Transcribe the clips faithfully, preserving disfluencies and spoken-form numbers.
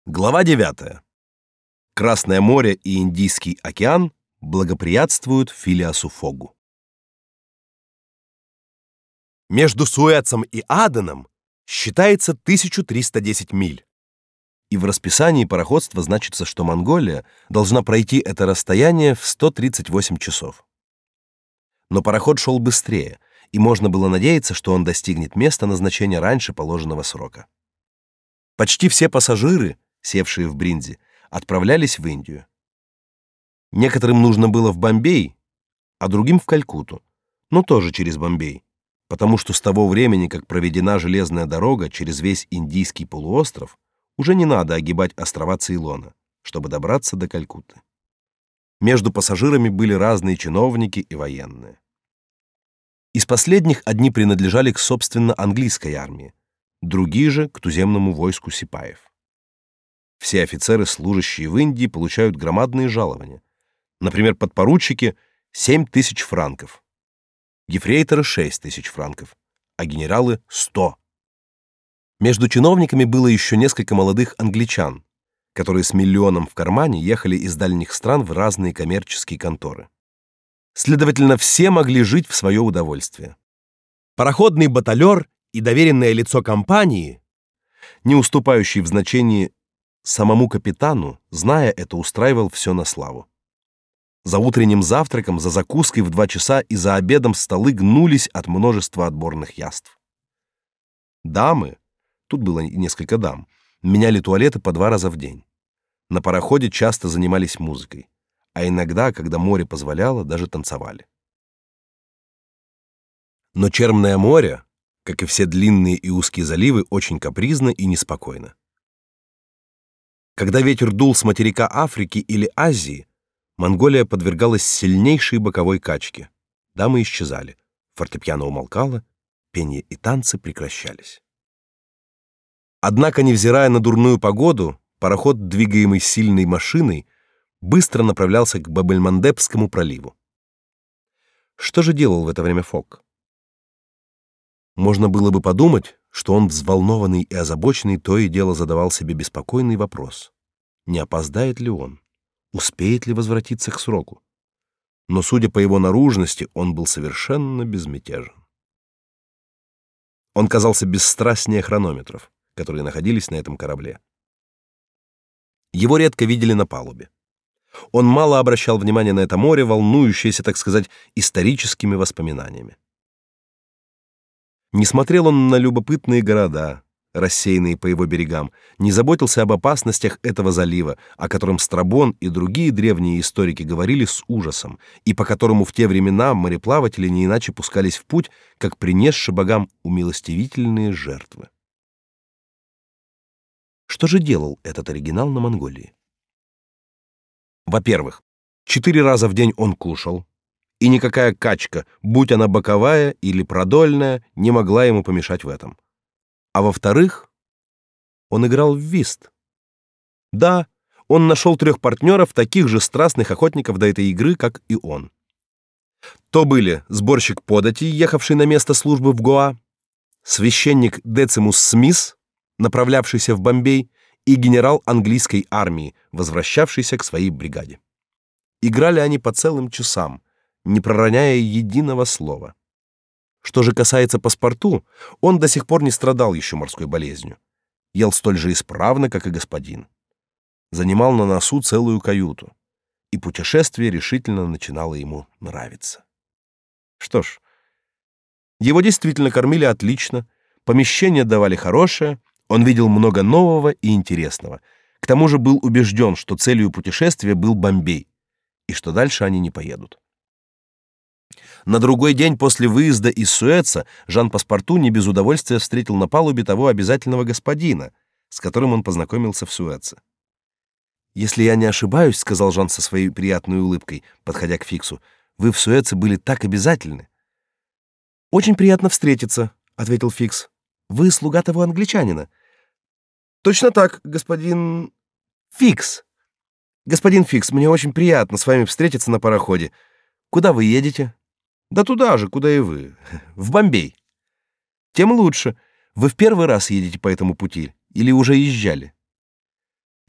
Глава девятая. Красное море и Индийский океан благоприятствуют Филиасу Фогу. Между Суэцем и Аденом считается тысяча триста десять миль. И в расписании пароходства значится, что Монголия должна пройти это расстояние в сто тридцать восемь часов. Но пароход шел быстрее, и можно было надеяться, что он достигнет места назначения раньше положенного срока. Почти все пассажиры, севшие в Бринди, отправлялись в Индию. Некоторым нужно было в Бомбей, а другим в Калькутту, но тоже через Бомбей, потому что с того времени, как проведена железная дорога через весь Индийский полуостров, уже не надо огибать острова Цейлона, чтобы добраться до Калькутты. Между пассажирами были разные чиновники и военные. Из последних одни принадлежали к собственно английской армии, другие же к туземному войску сипаев. Все офицеры, служащие в Индии, получают громадные жалования. Например, подпоручики — семь тысяч франков, ефрейторы — шесть тысяч франков, а генералы — сто. Между чиновниками было еще несколько молодых англичан, которые с миллионом в кармане ехали из дальних стран в разные коммерческие конторы. Следовательно, все могли жить в свое удовольствие. Пароходный баталер и доверенное лицо компании, не уступающий в значении самому капитану, зная это, устраивал все на славу. За утренним завтраком, за закуской в два часа и за обедом столы гнулись от множества отборных яств. Дамы, тут было и несколько дам, меняли туалеты по два раза в день. На пароходе часто занимались музыкой, а иногда, когда море позволяло, даже танцевали. Но Черное море, как и все длинные и узкие заливы, очень капризно и неспокойно. Когда ветер дул с материка Африки или Азии, Монголия подвергалась сильнейшей боковой качке. Дамы исчезали, фортепиано умолкало, пение и танцы прекращались. Однако, невзирая на дурную погоду, пароход, двигаемый сильной машиной, быстро направлялся к Баб-эль-Мандебскому проливу. Что же делал в это время Фог? Можно было бы подумать, что он, взволнованный и озабоченный, то и дело задавал себе беспокойный вопрос: не опоздает ли он, успеет ли возвратиться к сроку. Но, судя по его наружности, он был совершенно безмятежен. Он казался бесстрастнее хронометров, которые находились на этом корабле. Его редко видели на палубе. Он мало обращал внимания на это море, волнующееся, так сказать, историческими воспоминаниями. Не смотрел он на любопытные города, рассеянные по его берегам, не заботился об опасностях этого залива, о котором Страбон и другие древние историки говорили с ужасом, и по которому в те времена мореплаватели не иначе пускались в путь, как принесши богам умилостивительные жертвы. Что же делал этот оригинал на Монголии? Во-первых, четыре раза в день он кушал, и никакая качка, будь она боковая или продольная, не могла ему помешать в этом. А во-вторых, он играл в вист. Да, он нашел трех партнеров, таких же страстных охотников до этой игры, как и он. То были сборщик податей, ехавший на место службы в Гоа, священник Децимус Смис, направлявшийся в Бомбей, и генерал английской армии, возвращавшийся к своей бригаде. Играли они по целым часам, не пророняя единого слова. Что же касается паспорту, он до сих пор не страдал еще морской болезнью. Ел столь же исправно, как и господин. Занимал на носу целую каюту, и путешествие решительно начинало ему нравиться. Что ж, его действительно кормили отлично, помещения давали хорошее, он видел много нового и интересного. К тому же был убежден, что целью путешествия был Бомбей, и что дальше они не поедут. На другой день после выезда из Суэца Жан-Паспарту не без удовольствия встретил на палубе того обязательного господина, с которым он познакомился в Суэце. «Если я не ошибаюсь, — сказал Жан со своей приятной улыбкой, подходя к Фиксу, — вы в Суэце были так обязательны». «Очень приятно встретиться, — ответил Фикс. — Вы слуга того англичанина». «Точно так, господин Фикс. Господин Фикс, мне очень приятно с вами встретиться на пароходе. Куда вы едете?» «Да туда же, куда и вы. В Бомбей». «Тем лучше. Вы в первый раз едете по этому пути или уже езжали?»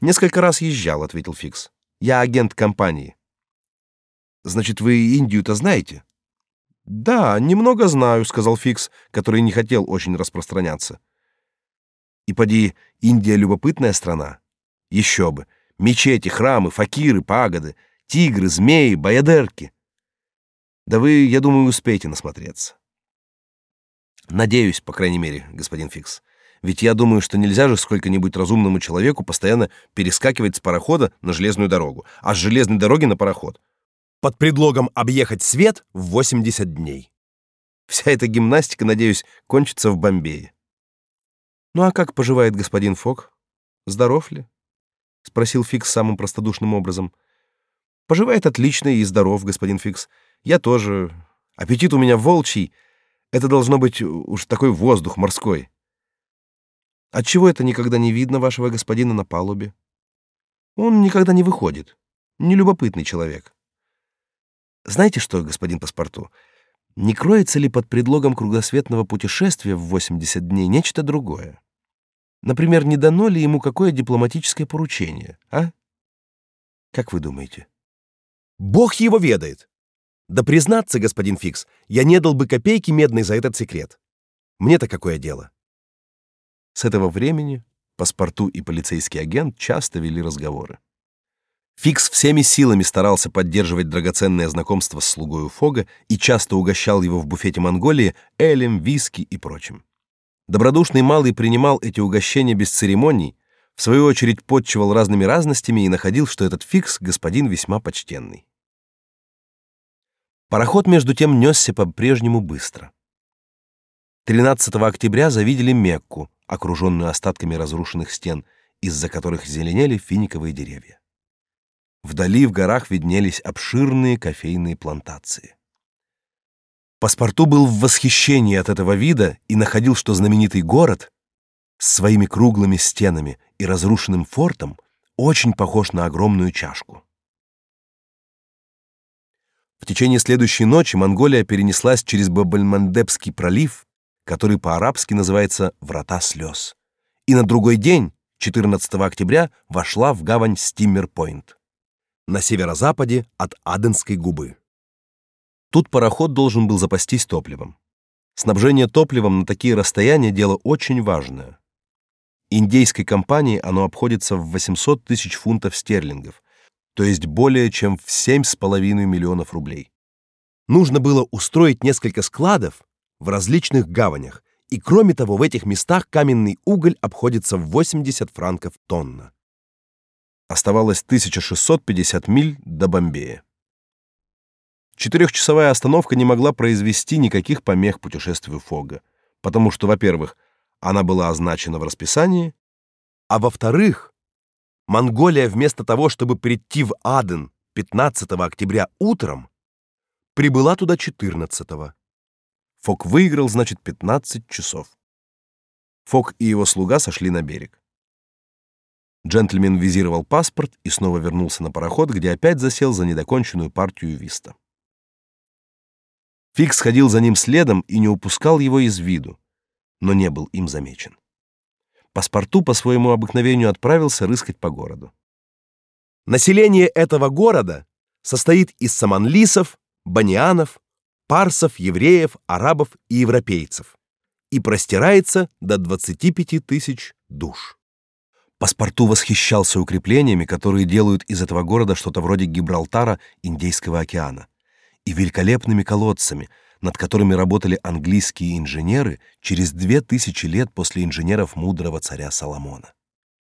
Несколько раз езжал, ответил Фикс. Я агент компании. Значит, вы Индию-то знаете? Да, немного знаю, сказал Фикс, который не хотел очень распространяться. И поди, Индия любопытная страна. Еще бы. Мечети, храмы, факиры, пагоды, тигры, змеи, баядерки. Да вы, я думаю, успеете насмотреться. Надеюсь, по крайней мере, господин Фикс. Ведь я думаю, что нельзя же сколько-нибудь разумному человеку постоянно перескакивать с парохода на железную дорогу, а с железной дороги на пароход, под предлогом объехать свет в восемьдесят дней. Вся эта гимнастика, надеюсь, кончится в Бомбее. Ну а как поживает господин Фок? Здоров ли? Спросил Фикс самым простодушным образом. Поживает отлично и здоров, господин Фикс. Я тоже. Аппетит у меня волчий. Это должно быть уж такой воздух морской. Отчего это никогда не видно вашего господина на палубе? Он никогда не выходит. Нелюбопытный человек. Знаете что, господин Паспорту, не кроется ли под предлогом кругосветного путешествия в восемьдесят дней нечто другое? Например, не дано ли ему какое дипломатическое поручение, а? Как вы думаете? Бог его ведает. Да признаться, господин Фикс, я не дал бы копейки медной за этот секрет. Мне-то какое дело? С этого времени Паспорту и полицейский агент часто вели разговоры. Фикс всеми силами старался поддерживать драгоценное знакомство с слугою Фога и часто угощал его в буфете Монголии элем, виски и прочим. Добродушный малый принимал эти угощения без церемоний, в свою очередь подчивал разными разностями и находил, что этот Фикс господин весьма почтенный. Пароход между тем несся по-прежнему быстро. тринадцатого октября завидели Мекку, окруженную остатками разрушенных стен, из-за которых зеленели финиковые деревья. Вдали в горах виднелись обширные кофейные плантации. Паспорту был в восхищении от этого вида и находил, что знаменитый город с своими круглыми стенами и разрушенным фортом очень похож на огромную чашку. В течение следующей ночи Монголия перенеслась через Баб-эль-Мандебский пролив, который по-арабски называется «Врата слез», и на другой день, четырнадцатого октября, вошла в гавань Стиммер-Пойнт на северо-западе от Аденской губы. Тут пароход должен был запастись топливом. Снабжение топливом на такие расстояния дело очень важное. Индейской компании оно обходится в восемьсот тысяч фунтов стерлингов, то есть более чем в семь с половиной миллионов рублей. Нужно было устроить несколько складов в различных гаванях, и кроме того, в этих местах каменный уголь обходится в восемьдесят франков тонна. Оставалось тысяча шестьсот пятьдесят миль до Бомбея. Четырехчасовая остановка не могла произвести никаких помех путешествию Фога, потому что, во-первых, она была означена в расписании, а во-вторых, Монголия вместо того, чтобы прийти в Аден пятнадцатого октября утром, прибыла туда четырнадцатого. Фог выиграл, значит, пятнадцать часов. Фог и его слуга сошли на берег. Джентльмен визировал паспорт и снова вернулся на пароход, где опять засел за недоконченную партию виста. Фикс ходил за ним следом и не упускал его из виду, но не был им замечен. Паспорту по своему обыкновению отправился рыскать по городу. Население этого города состоит из саманлисов, банианов, парсов, евреев, арабов и европейцев и простирается до двадцати пяти тысяч душ. Паспорту восхищался укреплениями, которые делают из этого города что-то вроде Гибралтара Индийского океана, и великолепными колодцами, над которыми работали английские инженеры через две тысячи лет после инженеров мудрого царя Соломона.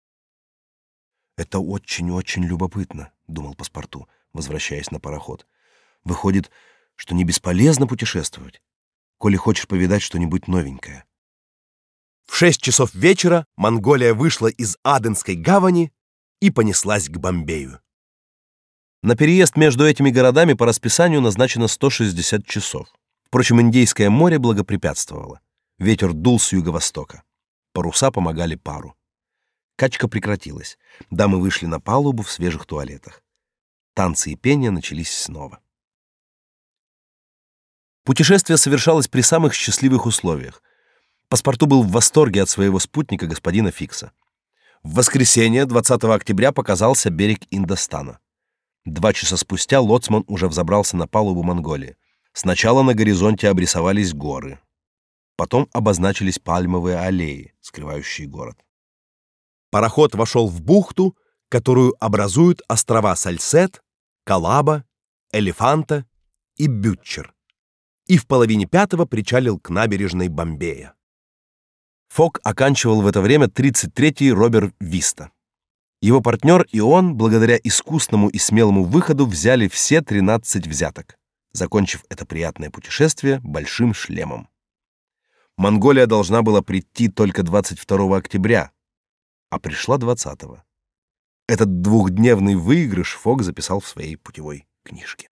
«Это очень-очень любопытно», — думал Паспорту, возвращаясь на пароход. «Выходит, что не бесполезно путешествовать, коли хочешь повидать что-нибудь новенькое». В шесть часов вечера Монголия вышла из Аденской гавани и понеслась к Бомбею. На переезд между этими городами по расписанию назначено сто шестьдесят часов. Впрочем, Индейское море благопрепятствовало. Ветер дул с юго-востока. Паруса помогали пару. Качка прекратилась. Дамы вышли на палубу в свежих туалетах. Танцы и пение начались снова. Путешествие совершалось при самых счастливых условиях. Паспорту был в восторге от своего спутника, господина Фикса. В воскресенье, двадцатого октября, показался берег Индостана. Два часа спустя лоцман уже взобрался на палубу Монголии. Сначала на горизонте обрисовались горы. Потом обозначились пальмовые аллеи, скрывающие город. Пароход вошел в бухту, которую образуют острова Сальсет, Калаба, Элефанта и Бютчер, и в половине пятого причалил к набережной Бомбея. Фок оканчивал в это время тридцать третий Робер Виста. Его партнер и он, благодаря искусному и смелому выходу, взяли все тринадцать взяток, закончив это приятное путешествие большим шлемом. Монголия должна была прийти только двадцать второго октября, а пришла двадцатого. Этот двухдневный выигрыш Фок записал в своей путевой книжке.